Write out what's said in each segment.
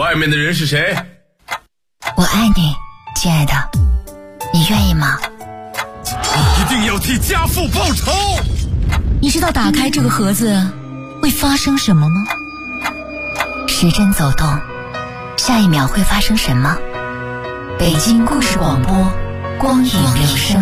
外面的人是谁？ 我爱你，亲爱的，你愿意吗？ 你一定要替家父报仇！ 你知道打开这个盒子会发生什么吗？时针走动，下一秒会发生什么？北京故事广播，光影留声。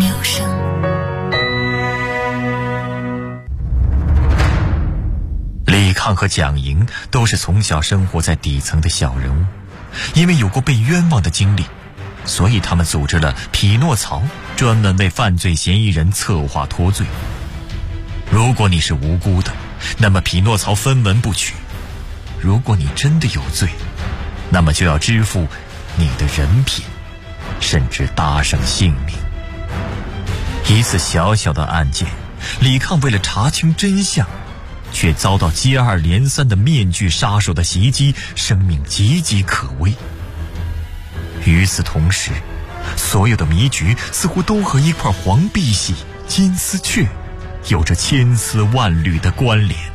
李抗和蒋莹都是从小生活在底层的小人物，因为有过被冤枉的经历，所以他们组织了匹诺曹，专门为犯罪嫌疑人策划脱罪。如果你是无辜的，那么匹诺曹分文不取；如果你真的有罪，那么就要支付你的人品，甚至搭上性命。一次小小的案件，李抗为了查清真相，却遭到接二连三的面具杀手的袭击，生命岌岌可危。与此同时，所有的迷局似乎都和一块黄碧玺、金丝雀有着千丝万缕的关联。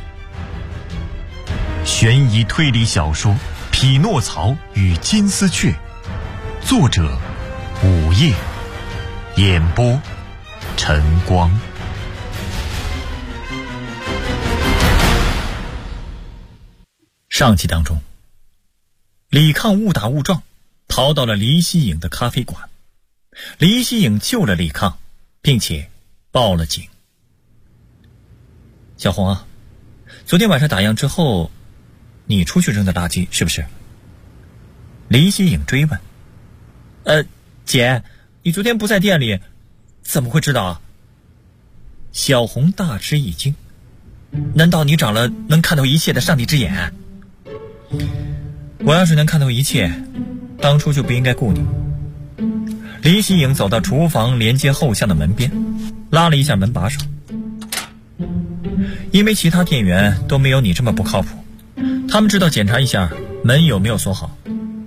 悬疑推理小说《匹诺曹与金丝雀》，作者午夜，演播晨光。上集当中，李抗误打误撞逃到了黎希颖的咖啡馆，黎希颖救了李抗，并且报了警。小红啊，昨天晚上打烊之后，你出去扔的垃圾是不是？黎希颖追问。姐，你昨天不在店里，怎么会知道啊？小红大吃一惊，难道你长了能看到一切的上帝之眼？我要是能看到一切，当初就不应该雇你。黎希颖走到厨房连接后巷的门边，拉了一下门把手。因为其他店员都没有你这么不靠谱，他们知道检查一下门有没有锁好。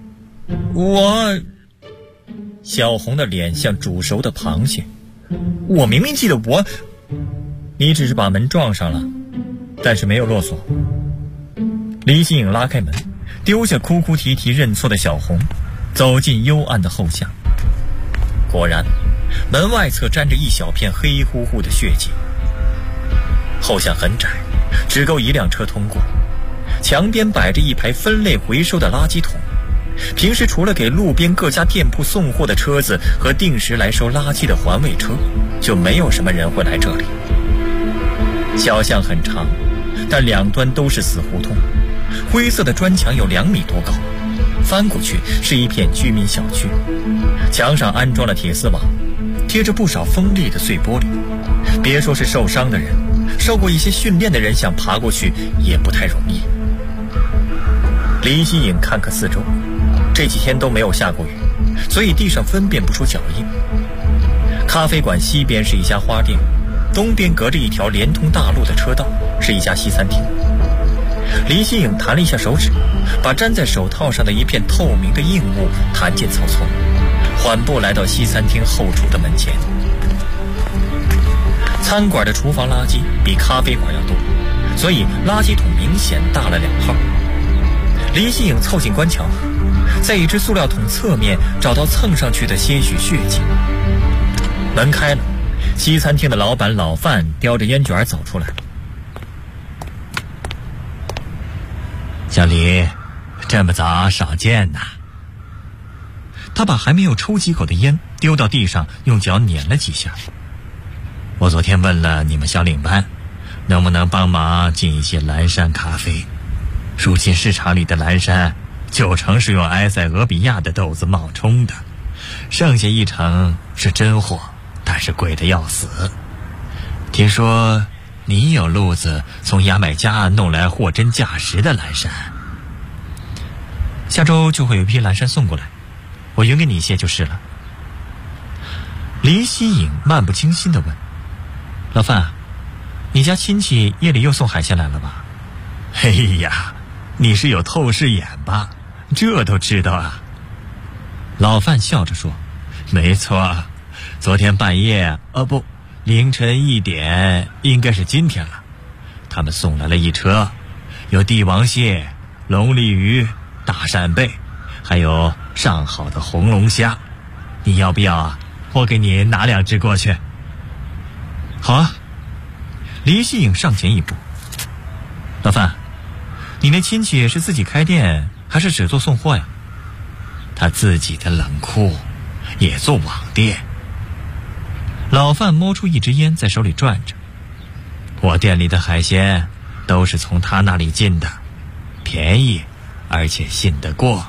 小红的脸像煮熟的螃蟹，我明明记得你只是把门撞上了，但是没有落锁。黎希颖拉开门，丢下哭哭啼啼认错的小红，走进幽暗的后巷。果然，门外侧沾着一小片黑乎乎的血迹。后巷很窄，只够一辆车通过。墙边摆着一排分类回收的垃圾桶，平时除了给路边各家店铺送货的车子和定时来收垃圾的环卫车，就没有什么人会来这里。小巷很长，但两端都是死胡同，灰色的砖墙有2米多高，翻过去是一片居民小区，墙上安装了铁丝网，贴着不少锋利的碎玻璃。别说是受伤的人，受过一些训练的人想爬过去也不太容易。黎希颖看看四周，这几天都没有下过雨，所以地上分辨不出脚印。咖啡馆西边是一家花店，东边隔着一条连通大路的车道是一家西餐厅。黎希颖弹了一下手指，把粘在手套上的一片透明的硬物弹进草丛，缓步来到西餐厅后厨的门前。餐馆的厨房垃圾比咖啡馆要多，所以垃圾桶明显大了2号。黎希颖凑近观瞧，在一只塑料桶侧面找到蹭上去的些许血迹。门开了，西餐厅的老板老范叼着烟卷走出来。小李，这么早少见呐。他把还没有抽几口的烟丢到地上，用脚碾了几下。我昨天问了你们小领班，能不能帮忙进一些蓝山咖啡。如今市场里的蓝山90%是用埃塞俄比亚的豆子冒充的，剩下1成是真货，但是贵得要死。听说你有路子从牙买加弄来货真价实的蓝山，下周就会有一批蓝山送过来，我匀给你一些就是了。黎希颖漫不经心地问：老范，你家亲戚夜里又送海鲜来了吧？哎呀，你是有透视眼吧？这都知道啊。老范笑着说：没错，昨天半夜凌晨1点，应该是今天了。他们送来了一车，有帝王蟹、龙利鱼、大扇贝、 还有上好的红龙虾，你要不要啊？我给你拿2只过去。好啊。黎希颖上前一步，老范，你那亲戚是自己开店还是只做送货呀？他自己的冷库也做网店。老范摸出一支烟在手里转着，我店里的海鲜都是从他那里进的，便宜而且信得过。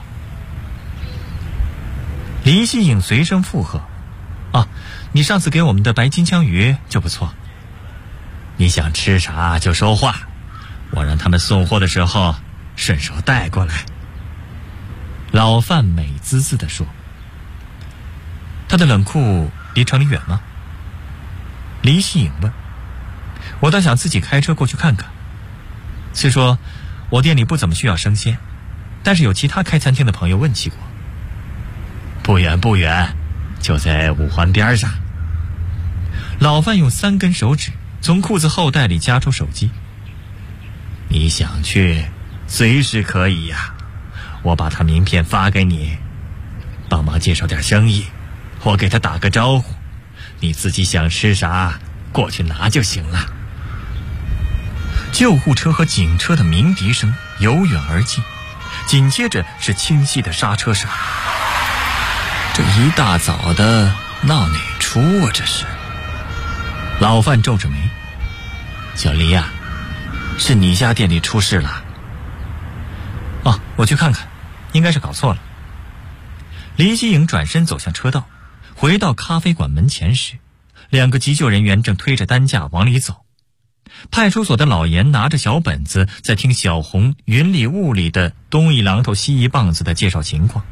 黎希颖随声附和，你上次给我们的白金枪鱼就不错。你想吃啥就说话，我让他们送货的时候顺手带过来。老范美滋滋地说。他的冷库离城里远吗？黎希颖问。我倒想自己开车过去看看。虽说我店里不怎么需要生鲜，但是有其他开餐厅的朋友问起过。不远不远，就在五环边上。老范用3根手指从裤子后袋里夹出手机。你想去随时可以呀，我把他名片发给你，帮忙介绍点生意，我给他打个招呼，你自己想吃啥过去拿就行了。救护车和警车的鸣笛声由远而近，紧接着是清晰的刹车声。这一大早的闹哪出啊？这是。老范皱着眉，小黎呀，是你家店里出事了。我去看看，应该是搞错了。黎希颖转身走向车道，回到咖啡馆门前时，2个急救人员正推着担架往里走。派出所的老严拿着小本子在听小红云里雾里的东一榔头西一棒子的介绍情况。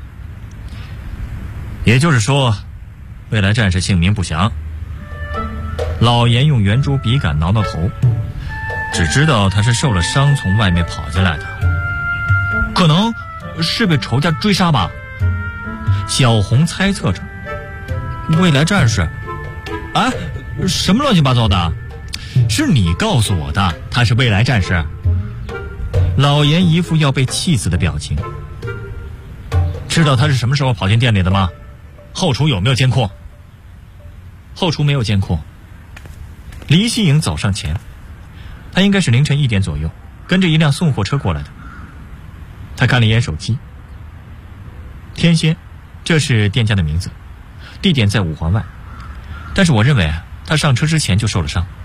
也就是说，未来战士姓名不详。老严用圆珠笔杆挠挠头，只知道他是受了伤从外面跑进来的，可能是被仇家追杀吧。小红猜测着。未来战士？什么乱七八糟的？是你告诉我的，他是未来战士。老严一副要被气死的表情。知道他是什么时候跑进店里的吗？后厨有没有监控？后厨没有监控。黎希颖走上前，他应该是凌晨1点左右跟着一辆送货车过来的。他看了一眼手机，天仙，这是店家的名字，地点在5环外，但是我认为他上车之前就受了伤。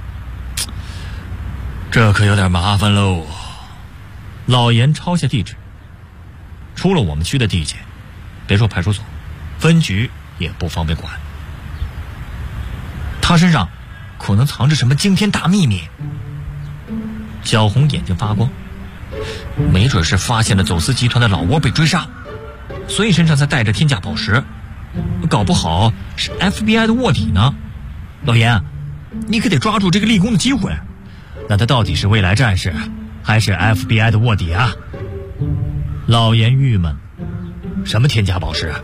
这可有点麻烦喽。老严抄下地址，出了我们区的地界，别说派出所，分局也不方便管。他身上可能藏着什么惊天大秘密。小红眼睛发光，没准是发现了走私集团的老窝被追杀，所以身上才带着天价宝石，搞不好是 FBI 的卧底呢。老严，你可得抓住这个立功的机会。那他到底是未来战士还是 FBI 的卧底啊？老严郁闷，什么天价宝石啊？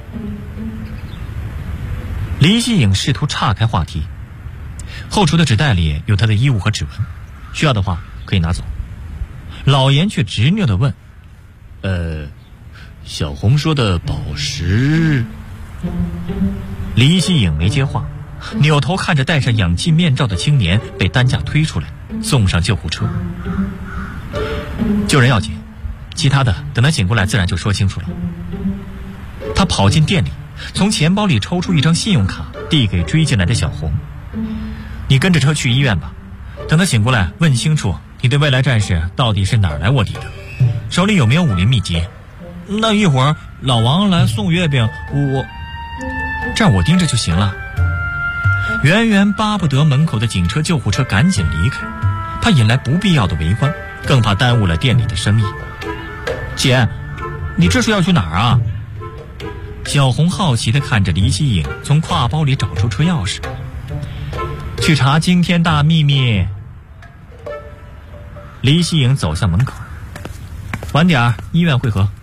黎希颖试图岔开话题，后厨的纸袋里有他的衣物和指纹，需要的话可以拿走。老严却执拗地问，小红说的宝石？黎希颖没接话，扭头看着戴上氧气面罩的青年被担架推出来，送上救护车。救人要紧，其他的等他醒过来自然就说清楚了。他跑进店里，从钱包里抽出一张信用卡递给追进来的小红，你跟着车去医院吧，等他醒过来问清楚你对未来战士到底是哪儿来卧底的，手里有没有武林秘籍。那一会儿老王来送月饼，这样我盯着就行了。圆圆巴不得门口的警车救护车赶紧离开，怕引来不必要的围观，更怕耽误了店里的生意。姐，你这是要去哪儿啊？小红好奇地看着黎希颖从挎包里找出车钥匙。去查惊天大秘密。黎希颖走向门口，晚点医院会合。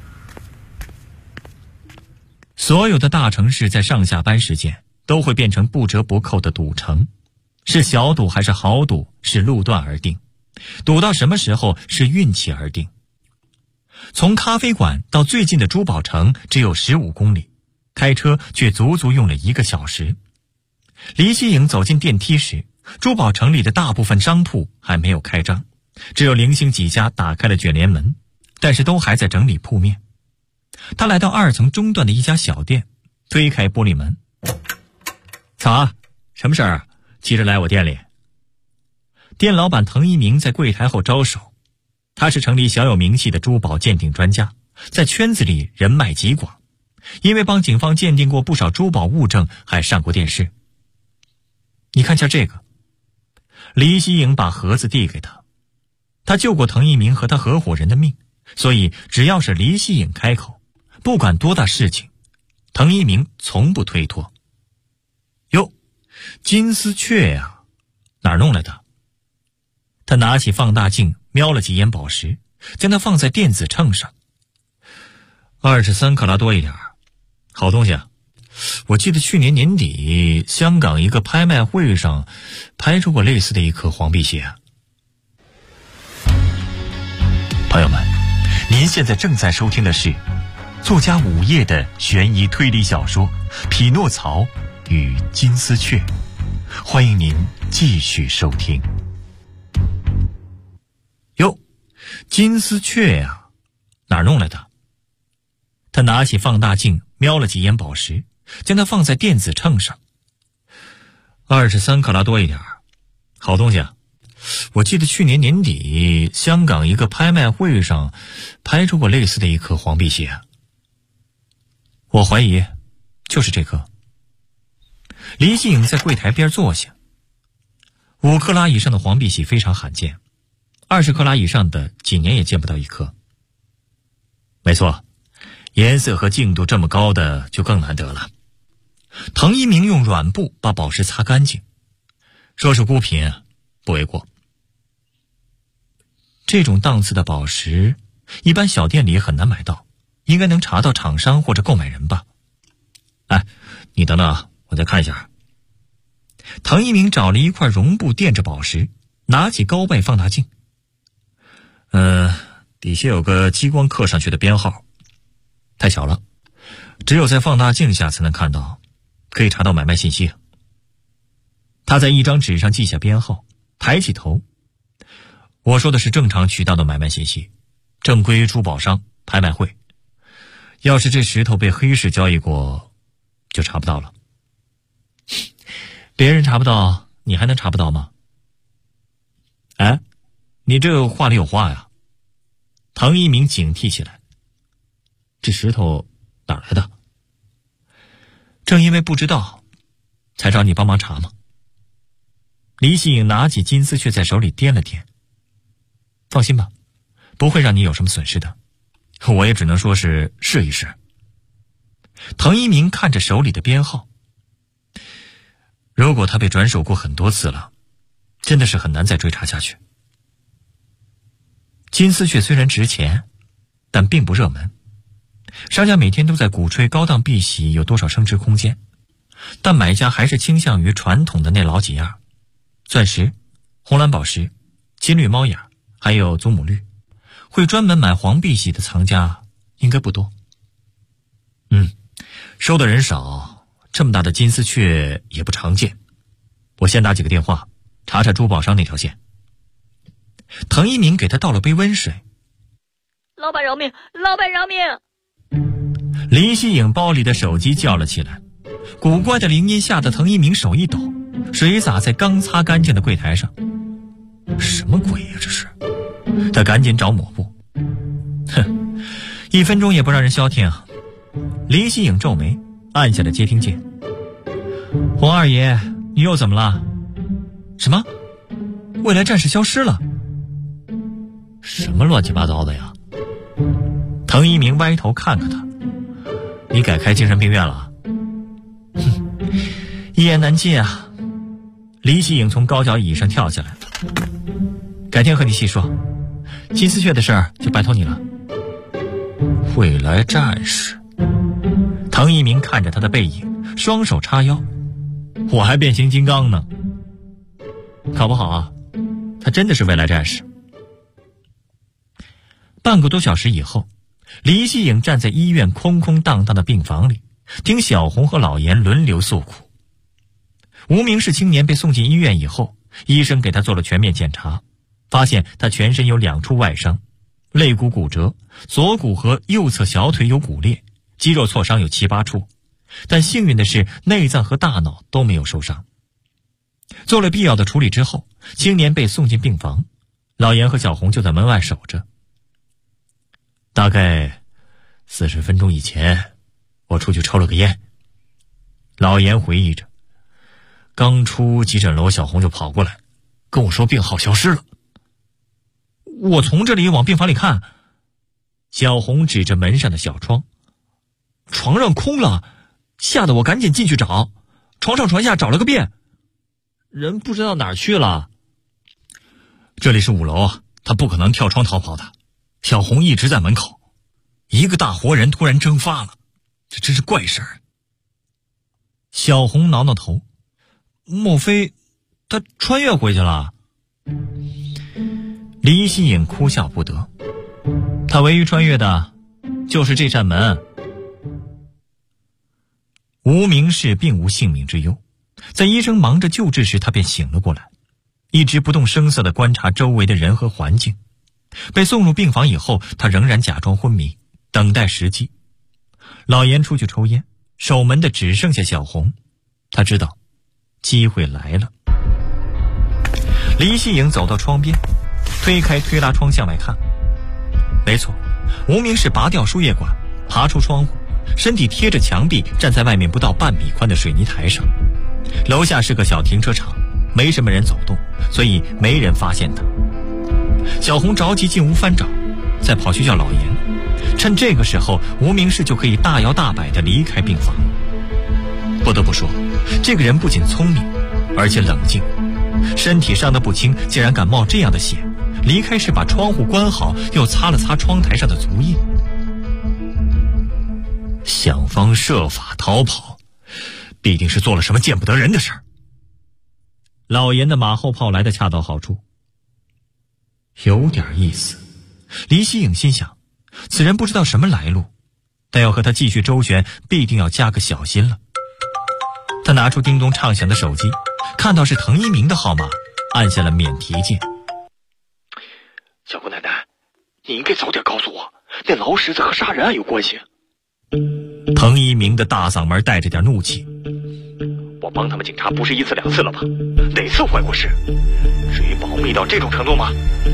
所有的大城市在上下班时间都会变成不折不扣的赌城，是小赌还是豪赌，是路段而定，赌到什么时候是运气而定。 从咖啡馆到最近的珠宝城只有15公里，开车却足足用了1个小时。黎希颖走进电梯时，珠宝城里的大部分商铺还没有开张，只有零星几家打开了卷帘门，但是都还在整理铺面。他来到2层中段的一家小店，推开玻璃门。啊，什么事儿？急着来我店里。店老板滕一鸣在柜台后招手，他是城里小有名气的珠宝鉴定专家，在圈子里人脉极广，因为帮警方鉴定过不少珠宝物证，还上过电视。你看下这个。黎希颖把盒子递给他，他救过滕一鸣和他合伙人的命，所以只要是黎希颖开口，不管多大事情，滕一鸣从不推脱。哟，金丝雀呀，哪儿弄来的？他拿起放大镜瞄了几眼宝石，将它放在电子秤上。23克拉多一点，好东西啊！我记得去年年底香港一个拍卖会上拍出过类似的一颗黄碧玺。朋友们，您现在正在收听的是作家午夜的悬疑推理小说《匹诺曹与金丝雀》，欢迎您继续收听。哟，金丝雀呀，哪儿弄来的？他拿起放大镜瞄了几眼宝石，将它放在电子秤上。23克拉多一点，好东西啊！我记得去年年底香港一个拍卖会上拍出过类似的一颗黄碧玺。我怀疑就是这颗。黎希颖在柜台边坐下。5克拉以上的黄碧玺非常罕见，20克拉以上的几年也见不到一颗。没错，颜色和净度这么高的就更难得了。滕一鸣用软布把宝石擦干净，说是孤品不为过。这种档次的宝石一般小店里很难买到，应该能查到厂商或者购买人吧。哎，你等等，我再看一下。滕一鸣找了一块绒布垫着宝石，拿起高倍放大镜。底下有个激光刻上去的编号，太小了，只有在放大镜下才能看到，可以查到买卖信息。他在一张纸上记下编号，抬起头。我说的是正常渠道的买卖信息，正规珠宝商拍卖会。要是这石头被黑市交易过，就查不到了。别人查不到，你还能查不到吗？哎，你这话里有话呀。滕一鸣警惕起来。这石头哪来的？正因为不知道，才找你帮忙查嘛。黎希颖拿起金丝雀在手里掂了掂。放心吧，不会让你有什么损失的。我也只能说是试一试。滕一鸣看着手里的编号。如果他被转手过很多次了，真的是很难再追查下去。金丝雀虽然值钱，但并不热门。商家每天都在鼓吹高档碧玺有多少升值空间，但买家还是倾向于传统的那老几样：钻石、红蓝宝石、金绿猫眼，还有祖母绿。会专门买黄碧玺的藏家应该不多。收的人少，这么大的金丝雀也不常见。我先打几个电话，查查珠宝商那条线。滕一鸣给他倒了杯温水。 老板饶命！老板饶命！ 黎希颖包里的手机叫了起来，古怪的铃音吓得滕一鸣手一抖，水洒在刚擦干净的柜台上。什么鬼呀这是？他赶紧找抹布。1分钟也不让人消停啊！黎希颖皱眉，按下了接听键。洪二爷，你又怎么了？什么？未来战士消失了？什么乱七八糟的呀？滕一鸣歪头看看他。你改开精神病院了？一言难尽啊！黎希颖从高脚椅上跳下来。改天和你细说，金丝雀的事儿就拜托你了。未来战士。滕一鸣看着他的背影，双手叉腰。我还变形金刚呢。搞不好啊，他真的是未来战士。 半个多小时以后，黎希颖站在医院空空荡荡的病房里，听小红和老严轮流诉苦。无名氏青年被送进医院以后，医生给他做了全面检查，发现他全身有2处外伤，肋骨骨折，左骨和右侧小腿有骨裂，肌肉挫伤有7、8处，但幸运的是内脏和大脑都没有受伤。做了必要的处理之后，青年被送进病房，老严和小红就在门外守着。大概40分钟以前，我出去抽了个烟。老严回忆着，刚出急诊楼，小红就跑过来跟我说病号消失了。我从这里往病房里看，小红指着门上的小窗，床上空了，吓得我赶紧进去找，床上床下找了个遍，人不知道哪儿去了。这里是5楼，他不可能跳窗逃跑的。小红一直在门口，一个大活人突然蒸发了，这真是怪事儿。小红挠挠头，莫非他穿越回去了？黎希颖哭笑不得，他唯一穿越的就是这扇门。无名氏并无性命之忧，在医生忙着救治时，他便醒了过来，一直不动声色地观察周围的人和环境。被送入病房以后，他仍然假装昏迷，等待时机。老严出去抽烟，守门的只剩下小红，他知道机会来了。黎希颖走到窗边，推开推拉窗向外看，没错，无名氏拔掉输液管，爬出窗户，身体贴着墙壁，站在外面不到半米宽的水泥台上。楼下是个小停车场，没什么人走动，所以没人发现他。小红着急进屋翻找，再跑去叫老严，趁这个时候无名氏就可以大摇大摆地离开病房。不得不说，这个人不仅聪明，而且冷静，身体伤得不轻，竟然敢冒这样的险，离开时把窗户关好，又擦了擦窗台上的足印。想方设法逃跑，必定是做了什么见不得人的事儿。老严的马后炮来得恰到好处，有点意思。黎希颖心想，此人不知道什么来路，但要和他继续周旋，必定要加个小心了。他拿出叮咚畅响的手机，看到是滕一鸣的号码，按下了免提键。 小姑奶奶，你应该早点告诉我，那老石子和杀人案有关系。 滕一鸣的大嗓门带着点怒气， 我帮他们警察不是1次2次了吧？哪次坏过事？至于保密到这种程度吗？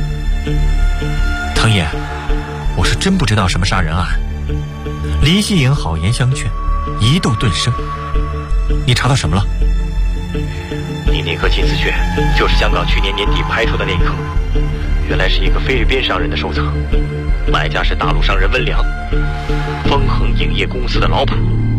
滕爷，我是真不知道什么杀人案。黎希颖好言相劝，一斗顿生。你查到什么了？ 你那颗金丝雀就是香港去年年底拍出的那颗，原来是一个菲律宾商人的收藏，买家是大陆商人温良，丰恒影业公司的老板。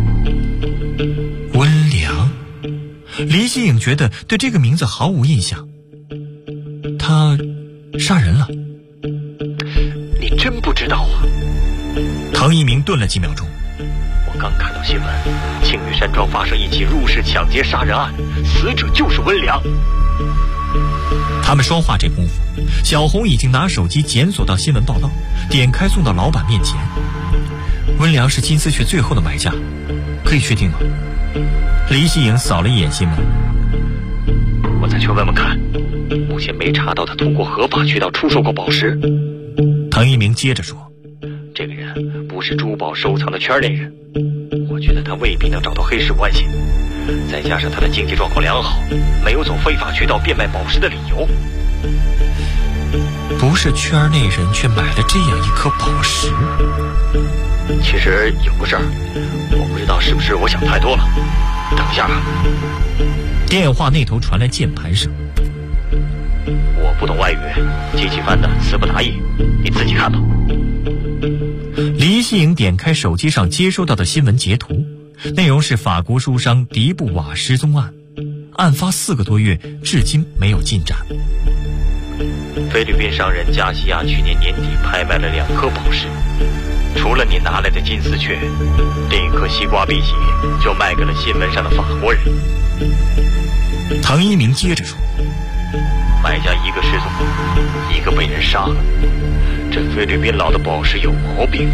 温良？黎希颖觉得对这个名字毫无印象。他杀人了？ 你真不知道啊？ 滕一鸣顿了几秒钟。 我刚看到新闻，青玉山庄发生一起入室抢劫杀人案，死者就是温良。 他们说话这功夫，小红已经拿手机检索到新闻报道，点开送到老板面前。温良是金丝雀最后的买家，可以确定吗？黎希颖扫了一眼新闻， 我再去问问看，目前没查到他通过合法渠道出售过宝石。 滕一鸣接着说， 这个人不是珠宝收藏的圈内人，我觉得他未必能找到黑市关系，再加上他的经济状况良好，没有走非法渠道变卖宝石的理由。 不是圈内人，却买了这样一颗宝石。 其实有个事儿，我不知道是不是我想太多了。等一下啊！ 电话那头传来键盘声。 我不懂外语，机器翻的词不达意，你自己看吧。 黎希颖点开手机上接收到的新闻截图，内容是法国书商迪布瓦失踪案，案发4个多月，至今没有进展。 菲律宾商人加西亚去年年底拍卖了2颗宝石，除了你拿来的金丝雀，另一颗西瓜碧玺就卖给了新闻上的法国人。 滕一鸣接着说， 买家一个失踪，一个被人杀了， 这菲律宾佬的宝石有毛病。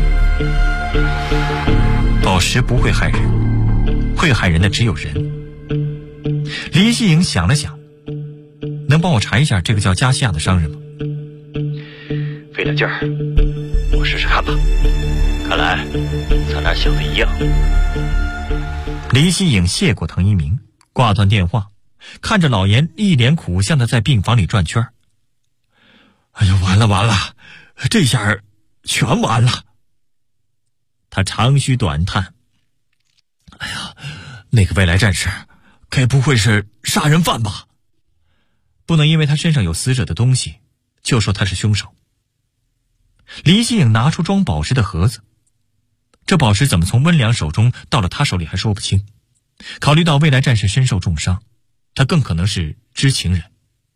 宝石不会害人，会害人的只有人。黎希颖想了想，能帮我查一下这个叫加西亚的商人吗？ 费点劲儿，我试试看吧。看来咱俩想的一样。 黎希颖谢过滕一鸣，挂断电话，看着老严一脸苦相的在病房里转圈。哎呀，完了，这下全完了。他长吁短叹，哎呀，那个未来战士该不会是杀人犯吧？不能因为他身上有死者的东西就说他是凶手。黎希颖拿出装宝石的盒子，这宝石怎么从温良手中到了他手里还说不清。考虑到未来战士身受重伤，他更可能是知情人。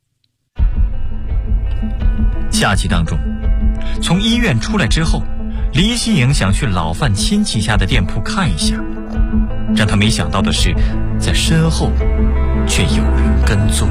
下集当中，从医院出来之后，黎希颖想去老范亲戚家的店铺看一下，让他没想到的是，在身后却有人跟踪。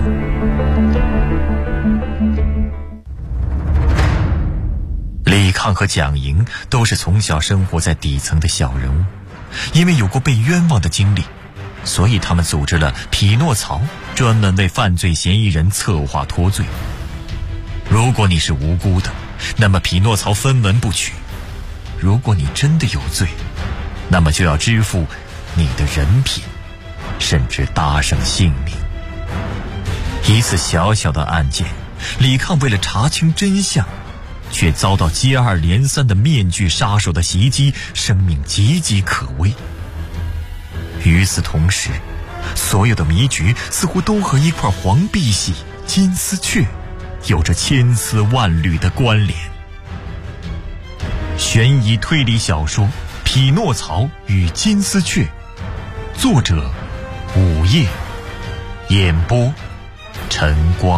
李抗和蒋莹都是从小生活在底层的小人物，因为有过被冤枉的经历，所以他们组织了匹诺曹，专门为犯罪嫌疑人策划脱罪。如果你是无辜的，那么匹诺曹分文不取；如果你真的有罪，那么就要支付你的人品，甚至搭上性命。一次小小的案件，李抗为了查清真相，却遭到接二连三的面具杀手的袭击，生命岌岌可危。与此同时，所有的迷局似乎都和一块黄碧玺、金丝雀有着千丝万缕的关联。悬疑推理小说《匹诺曹与金丝雀》，作者午夜，演播晨光。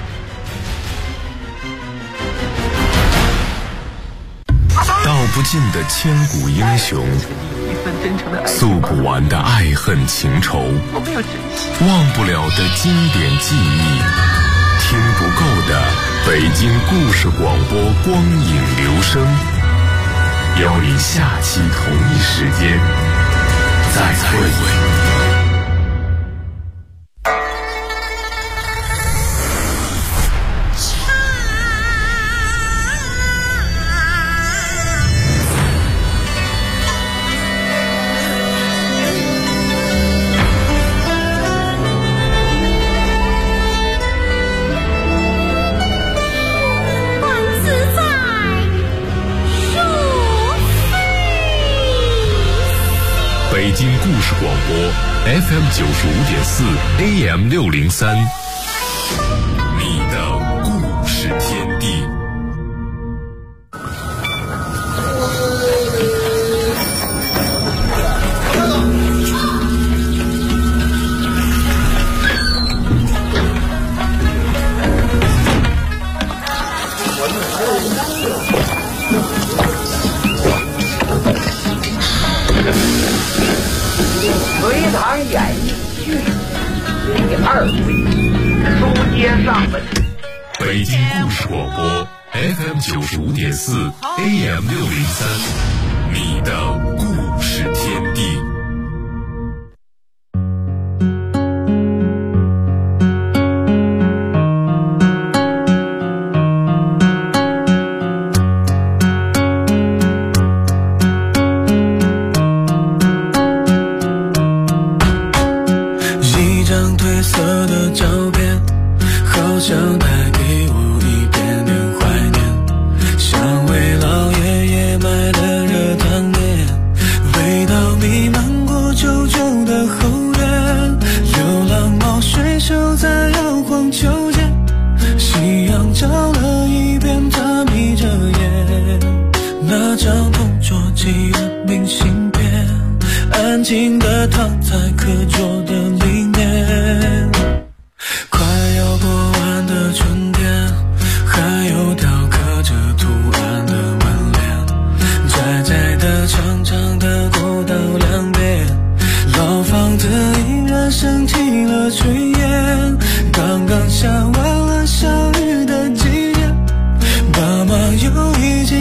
道不尽的千古英雄，诉不完的爱恨情仇，忘不了的经典记忆，听不够的北京故事广播光影留声，邀你下期同一时间再会。北京故事广播 FM 95.4 AM 603，你的故事天地。 隋唐演艺剧第2回，书接上文。 北京故事广播 FM 95.4 AM 603，你的故事天地。 下完了小雨的季节，爸妈又一起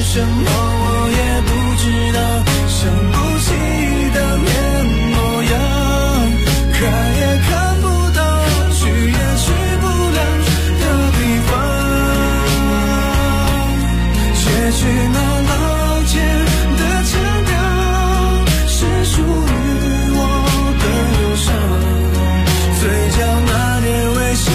什么我也不知道，想不起的面模样，看也看不到，去也去不了的地方，结局那老街的腔调是属于我的忧伤，嘴角那点微笑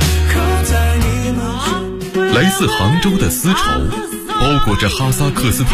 来自杭州的丝绸，包裹着哈萨克斯坦